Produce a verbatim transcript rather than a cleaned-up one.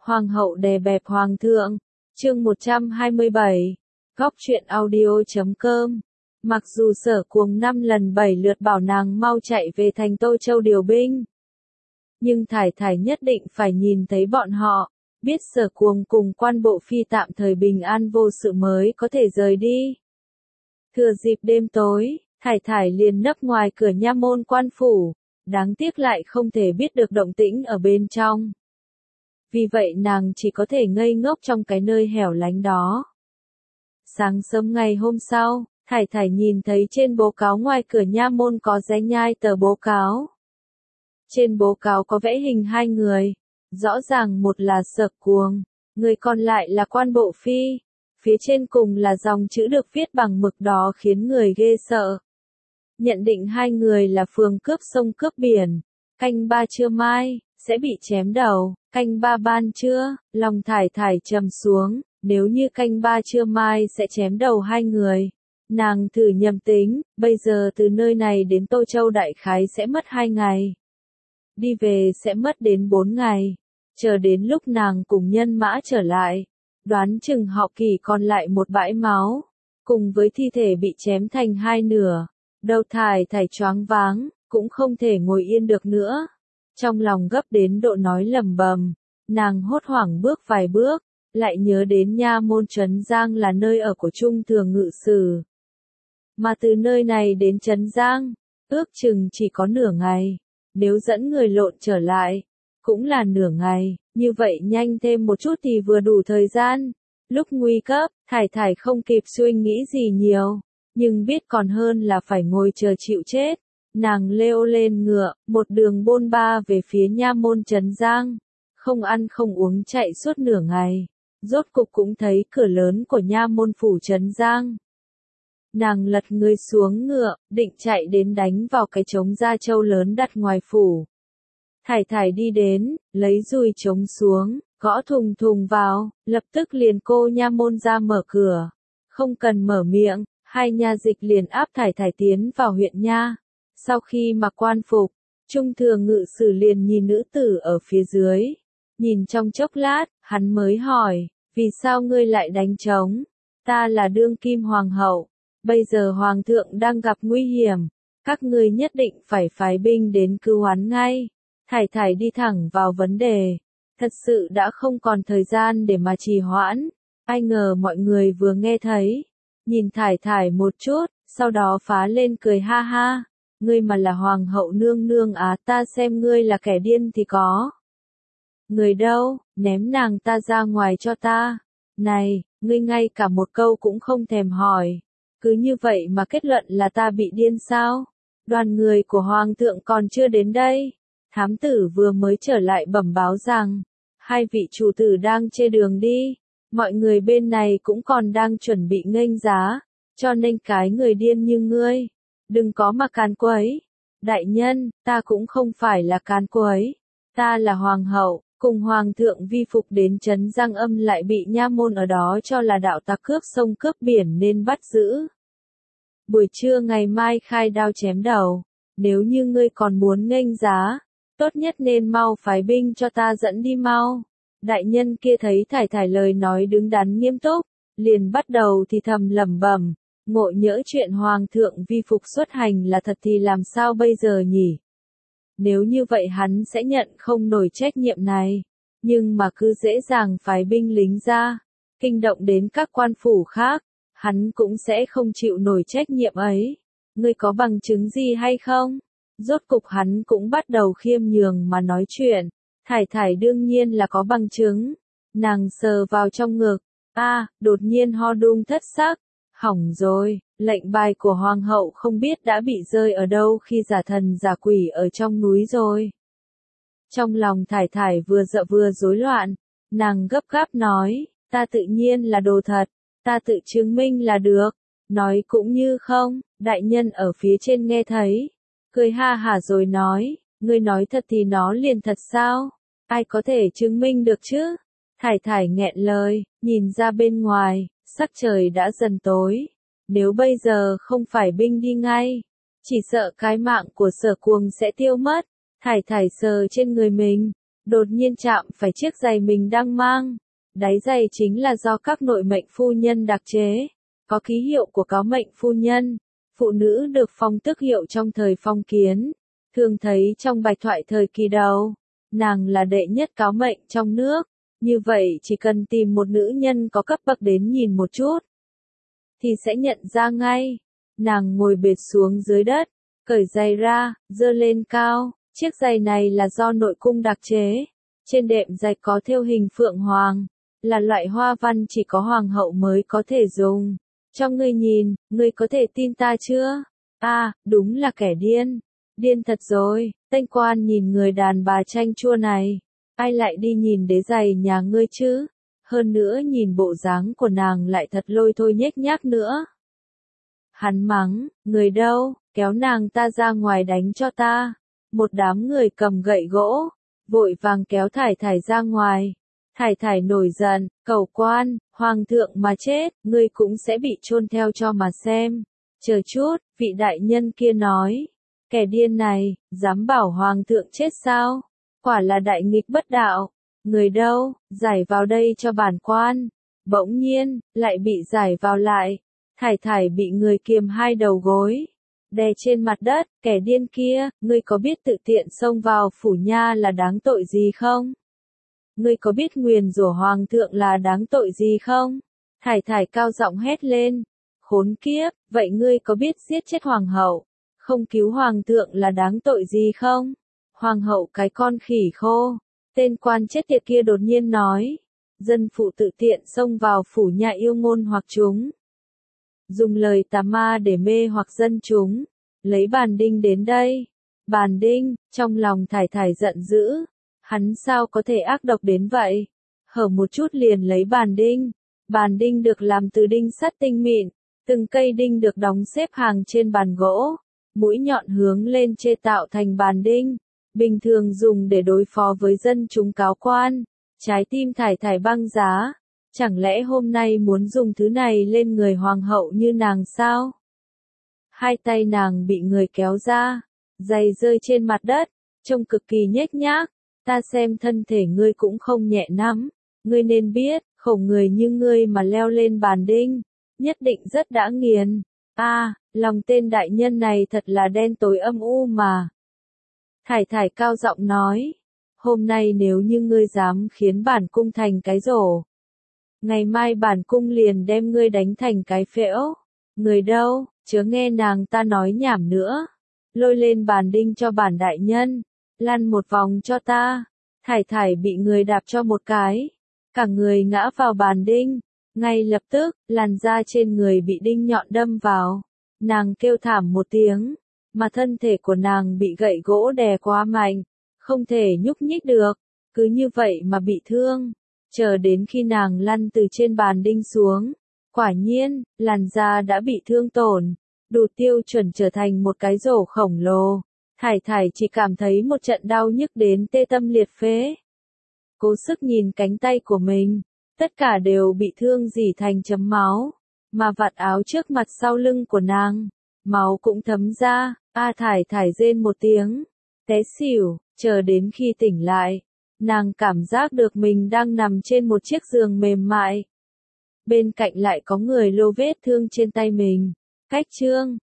Hoàng hậu đè bẹp hoàng thượng. Chương một trăm hai mươi bảy. Góc truyện audio chấm com. Mặc dù Sở Cuồng năm lần bảy lượt bảo nàng mau chạy về thành Tô Châu điều binh, nhưng Thải Thải nhất định phải nhìn thấy bọn họ, biết Sở Cuồng cùng Quan Bộ Phi tạm thời bình an vô sự mới có thể rời đi. Thừa dịp đêm tối, Thải Thải liền nấp ngoài cửa nha môn quan phủ, đáng tiếc lại không thể biết được động tĩnh ở bên trong. Vì vậy nàng chỉ có thể ngây ngốc trong cái nơi hẻo lánh đó. Sáng sớm ngày hôm sau, Thải Thải nhìn thấy trên bố cáo ngoài cửa nha môn có dán nhai tờ bố cáo. Trên bố cáo có vẽ hình hai người, rõ ràng một là Sở Cuồng, người còn lại là Quan Bộ Phi. Phía trên cùng là dòng chữ được viết bằng mực đỏ khiến người ghê sợ. Nhận định hai người là phường cướp sông cướp biển, canh ba trưa mai, sẽ bị chém đầu, canh ba ban trưa, lòng Thải Thải trầm xuống, nếu như canh ba trưa mai sẽ chém đầu hai người. Nàng thử nhầm tính, bây giờ từ nơi này đến Tô Châu đại khái sẽ mất hai ngày. Đi về sẽ mất đến bốn ngày. Chờ đến lúc nàng cùng nhân mã trở lại, đoán chừng họ Kỳ còn lại một bãi máu, cùng với thi thể bị chém thành hai nửa. Đầu Thải Thải choáng váng, cũng không thể ngồi yên được nữa. Trong lòng gấp đến độ nói lầm bầm, nàng hốt hoảng bước vài bước, lại nhớ đến nha môn Trấn Giang là nơi ở của Trung Thường Ngự Sử. Mà từ nơi này đến Trấn Giang, ước chừng chỉ có nửa ngày, nếu dẫn người lộn trở lại, cũng là nửa ngày, như vậy nhanh thêm một chút thì vừa đủ thời gian. Lúc nguy cấp, Thải Thải không kịp suy nghĩ gì nhiều, nhưng biết còn hơn là phải ngồi chờ chịu chết. Nàng leo lên ngựa, một đường bôn ba về phía nha môn Trấn Giang, không ăn không uống chạy suốt nửa ngày, rốt cục cũng thấy cửa lớn của nha môn phủ Trấn Giang. Nàng lật người xuống ngựa, định chạy đến đánh vào cái trống da trâu lớn đặt ngoài phủ. Thải Thải đi đến, lấy dùi trống xuống, gõ thùng thùng vào, lập tức liền cô nha môn ra mở cửa. Không cần mở miệng, hai nha dịch liền áp Thải Thải tiến vào huyện nha. Sau khi mặc quan phục, Trung Thường Ngự Sử liền nhìn nữ tử ở phía dưới. Nhìn trong chốc lát, hắn mới hỏi, vì sao ngươi lại đánh trống? Ta là đương kim hoàng hậu, bây giờ hoàng thượng đang gặp nguy hiểm, các ngươi nhất định phải phái binh đến cứu hắn ngay. Thải Thải đi thẳng vào vấn đề, thật sự đã không còn thời gian để mà trì hoãn. Ai ngờ mọi người vừa nghe thấy, nhìn Thải Thải một chút, sau đó phá lên cười ha ha. Ngươi mà là hoàng hậu nương nương á, ta xem ngươi là kẻ điên thì có. Người đâu, ném nàng ta ra ngoài cho ta. Này, ngươi ngay cả một câu cũng không thèm hỏi. Cứ như vậy mà kết luận là ta bị điên sao? Đoàn người của hoàng thượng còn chưa đến đây. Thám tử vừa mới trở lại bẩm báo rằng, hai vị chủ tử đang trên đường đi. Mọi người bên này cũng còn đang chuẩn bị nghênh giá, cho nên cái người điên như ngươi, đừng có mà càn quấy. Đại nhân, ta cũng không phải là càn quấy. Ta là hoàng hậu, cùng hoàng thượng vi phục đến Trấn Giang Âm lại bị nha môn ở đó cho là đạo tặc cướp sông cướp biển nên bắt giữ. Buổi trưa ngày mai khai đao chém đầu, nếu như ngươi còn muốn nghênh giá, tốt nhất nên mau phái binh cho ta dẫn đi mau. Đại nhân kia thấy Thải Thải lời nói đứng đắn nghiêm túc, liền bắt đầu thì thầm lẩm bẩm. Ngộ nhỡ chuyện hoàng thượng vi phục xuất hành là thật thì làm sao bây giờ nhỉ? Nếu như vậy hắn sẽ nhận không nổi trách nhiệm này, nhưng mà cứ dễ dàng phái binh lính ra, kinh động đến các quan phủ khác, hắn cũng sẽ không chịu nổi trách nhiệm ấy. Ngươi có bằng chứng gì hay không? Rốt cục hắn cũng bắt đầu khiêm nhường mà nói chuyện. Thải Thải đương nhiên là có bằng chứng. Nàng sờ vào trong ngực, a, à, đột nhiên ho đung thất sắc. Hỏng rồi, lệnh bài của hoàng hậu không biết đã bị rơi ở đâu khi giả thần giả quỷ ở trong núi rồi. Trong lòng Thải Thải vừa sợ vừa rối loạn, nàng gấp gáp nói, ta tự nhiên là đồ thật, ta tự chứng minh là được. Nói cũng như không, đại nhân ở phía trên nghe thấy, cười ha hả rồi nói, ngươi nói thật thì nó liền thật sao? Ai có thể chứng minh được chứ? Thải Thải nghẹn lời, nhìn ra bên ngoài. Sắc trời đã dần tối, nếu bây giờ không phải binh đi ngay, chỉ sợ cái mạng của Sở Cuồng sẽ tiêu mất. Thải Thải sờ trên người mình, đột nhiên chạm phải chiếc giày mình đang mang. Đáy giày chính là do các nội mệnh phu nhân đặc chế, có ký hiệu của cáo mệnh phu nhân. Phụ nữ được phong tước hiệu trong thời phong kiến, thường thấy trong bạch thoại thời kỳ đầu. Nàng là đệ nhất cáo mệnh trong nước, như vậy chỉ cần tìm một nữ nhân có cấp bậc đến nhìn một chút, thì sẽ nhận ra ngay. Nàng ngồi bệt xuống dưới đất, cởi giày ra, giơ lên cao. Chiếc giày này là do nội cung đặc chế. Trên đệm giày có thêu hình phượng hoàng, là loại hoa văn chỉ có hoàng hậu mới có thể dùng. Cho ngươi nhìn, ngươi có thể tin ta chưa? À, đúng là kẻ điên. Điên thật rồi. Tênh Quan nhìn người đàn bà chanh chua này. Ai lại đi nhìn đế giày nhà ngươi chứ? Hơn nữa nhìn bộ dáng của nàng lại thật lôi thôi nhếch nhác nữa. Hắn mắng, người đâu, kéo nàng ta ra ngoài đánh cho ta. Một đám người cầm gậy gỗ, vội vàng kéo Thải Thải ra ngoài. Thải Thải nổi giận, cầu quan, hoàng thượng mà chết, ngươi cũng sẽ bị chôn theo cho mà xem. Chờ chút, vị đại nhân kia nói, kẻ điên này, dám bảo hoàng thượng chết sao? Quả là đại nghịch bất đạo. Người đâu, giải vào đây cho bản quan. Bỗng nhiên, lại bị giải vào lại. Thải Thải bị người kiềm hai đầu gối, đè trên mặt đất. Kẻ điên kia, ngươi có biết tự tiện xông vào phủ nha là đáng tội gì không? Ngươi có biết nguyền rủa hoàng thượng là đáng tội gì không? Thải Thải cao giọng hét lên. Khốn kiếp, vậy ngươi có biết giết chết hoàng hậu, không cứu hoàng thượng là đáng tội gì không? Hoàng hậu cái con khỉ khô. Tên quan chết tiệt kia đột nhiên nói. Dân phụ tự tiện xông vào phủ nhà yêu ngôn hoặc chúng. Dùng lời tà ma để mê hoặc dân chúng. Lấy bàn đinh đến đây. Bàn đinh, trong lòng Thải Thải giận dữ. Hắn sao có thể ác độc đến vậy? Hở một chút liền lấy bàn đinh. Bàn đinh được làm từ đinh sắt tinh mịn. Từng cây đinh được đóng xếp hàng trên bàn gỗ. Mũi nhọn hướng lên chê tạo thành bàn đinh. Bình thường dùng để đối phó với dân chúng cáo quan. Trái tim Thải Thải băng giá. Chẳng lẽ hôm nay muốn dùng thứ này lên người hoàng hậu như nàng sao? Hai tay nàng bị người kéo ra. Giày rơi trên mặt đất. Trông cực kỳ nhếch nhác. Ta xem thân thể ngươi cũng không nhẹ lắm. Ngươi nên biết, khổ người như ngươi mà leo lên bàn đinh. Nhất định rất đã nghiền. À, lòng tên đại nhân này thật là đen tối âm u mà. Thải Thải cao giọng nói. Hôm nay nếu như ngươi dám khiến bản cung thành cái rổ, ngày mai bản cung liền đem ngươi đánh thành cái phễu. Người đâu, chớ nghe nàng ta nói nhảm nữa. Lôi lên bàn đinh cho bản đại nhân. Lăn một vòng cho ta. Thải Thải bị người đạp cho một cái. Cả người ngã vào bàn đinh. Ngay lập tức, làn da trên người bị đinh nhọn đâm vào. Nàng kêu thảm một tiếng. Mà thân thể của nàng bị gậy gỗ đè quá mạnh. Không thể nhúc nhích được. Cứ như vậy mà bị thương. Chờ đến khi nàng lăn từ trên bàn đinh xuống. Quả nhiên, làn da đã bị thương tổn. Đủ tiêu chuẩn trở thành một cái rổ khổng lồ. Thải Thải chỉ cảm thấy một trận đau nhức đến tê tâm liệt phế. Cố sức nhìn cánh tay của mình. Tất cả đều bị thương rỉ thành chấm máu. Mà vạt áo trước mặt sau lưng của nàng. Máu cũng thấm ra. A Thải Thải rên một tiếng. Té xỉu. Chờ đến khi tỉnh lại. Nàng cảm giác được mình đang nằm trên một chiếc giường mềm mại. Bên cạnh lại có người lô vết thương trên tay mình. Cách chương.